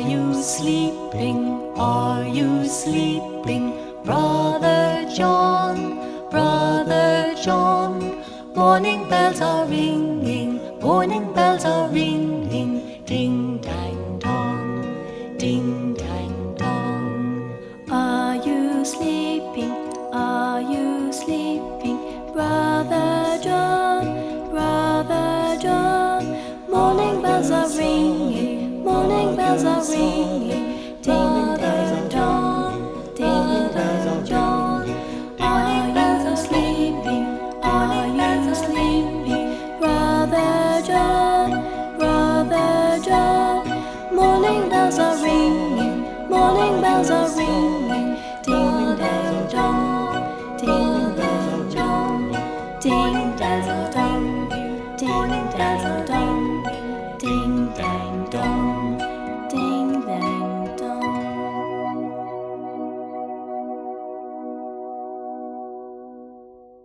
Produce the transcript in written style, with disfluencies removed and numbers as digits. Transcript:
you sleeping? Are you sleeping? Brother John, Brother John. Morning bells are ringing, morning bells are ringing. Ding dang dong, ding dang dong. Are you sleeping? Are you sleeping? Brother John, Brother John. Morning bells are ringing, morning bells are ringing. Ding dang dong, ding dang dong. Are you sleeping? Are you sleeping? Brother John, Brother John. Morning bells are ringing, morning bells are ringing.